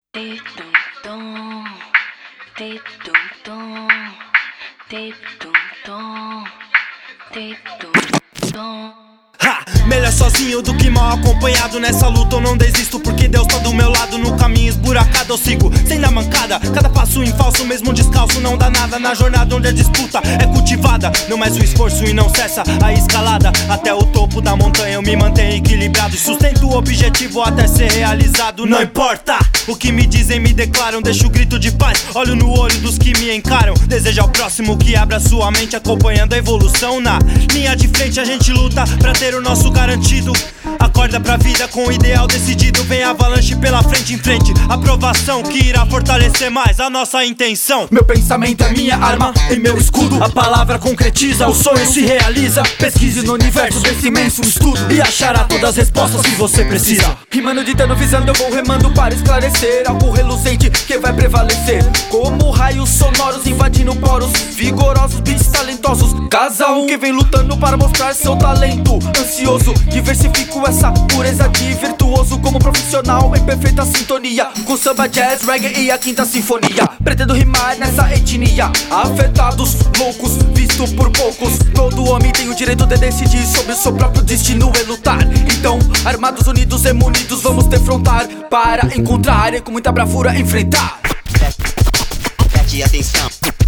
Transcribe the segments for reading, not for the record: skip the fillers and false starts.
Melhor sozinho do que mal acompanhado. Nessa luta eu não desisto, porque Deus tá do meu lado. No caminho esburacado eu sigo, sem dar mancada. Cada passo em falso, mesmo descalço, não dá nada. Na jornada onde a disputa é cultivada, não mais o esforço e não cessa a escalada. Até o topo da montanha eu me mantenho equilibrado e sustento o objetivo até ser realizado. Não importa o que me dizem, me declaram, deixo o grito de paz, olho no olho dos que me encaram. Desejo ao próximo que abra sua mente, acompanhando a evolução. Na linha de frente a gente luta pra ter o nosso garantido. Acorda pra vida com o ideal decidido. Vem avalanche pela frente, em frente, aprovação que irá fortalecer mais a nossa intenção. Meu pensamento é minha arma e meu escudo. A palavra concretiza, o sonho se realiza. Pesquise no universo desse imenso estudo e achará todas as respostas que você precisa. Rimando, ditando, visando, eu vou remando para esclarecer algo reluzente que vai prevalecer. Como raios sonoros invadindo poros, vigorosos, beats talentosos. Casal que vem lutando para mostrar seu talento. Ansioso, diversifico essa pureza de virtuoso como profissional em perfeita sintonia com samba, jazz, reggae e a quinta sinfonia. Pretendo rimar nessa etnia. Afetados, loucos, visto por poucos. Todo homem tem o direito de decidir sobre o seu próprio destino e lutar. Então, armados, unidos e munidos, vamos defrontar para encontrar e com muita bravura enfrentar. Preste atenção.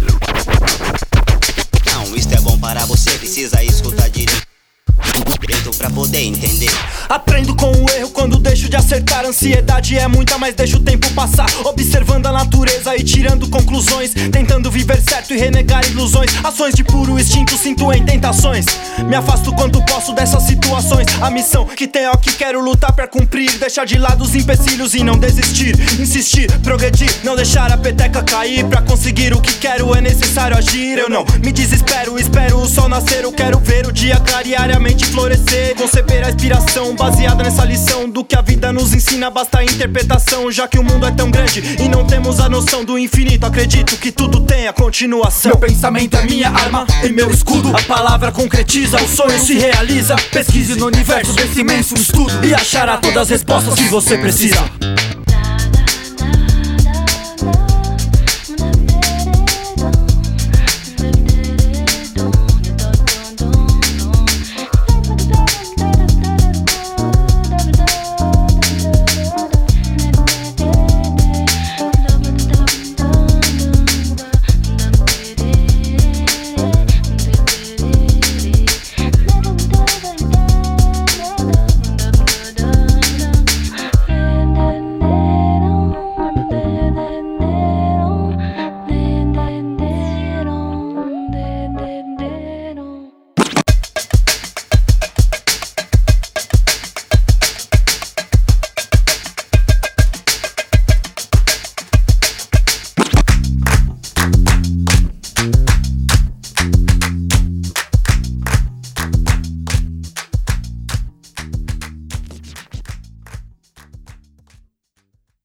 Não, isto é bom para você, precisa escutar direito pra poder entender. Aprendo com o erro quando deixo de acertar. Ansiedade é muita, mas deixo o tempo passar, observando a natureza e tirando conclusões, tentando viver certo e renegar ilusões. Ações de puro instinto sinto em tentações. Me afasto quanto posso dessas situações. A missão que tenho aqui quero lutar pra cumprir. Deixar de lado os empecilhos e não desistir. Insistir, progredir, não deixar a peteca cair. Pra conseguir o que quero é necessário agir. Eu não me desespero, espero o sol nascer. Eu quero ver o dia clareariamente florescer. Conceber a inspiração baseada nessa lição do que a vida nos ensina, basta a interpretação. Já que o mundo é tão grande e não temos a noção do infinito, acredito que tudo tem a continuação. Meu pensamento é minha arma e meu escudo. A palavra concretiza, o sonho se realiza. Pesquise no universo desse imenso estudo e achará todas as respostas que você precisa.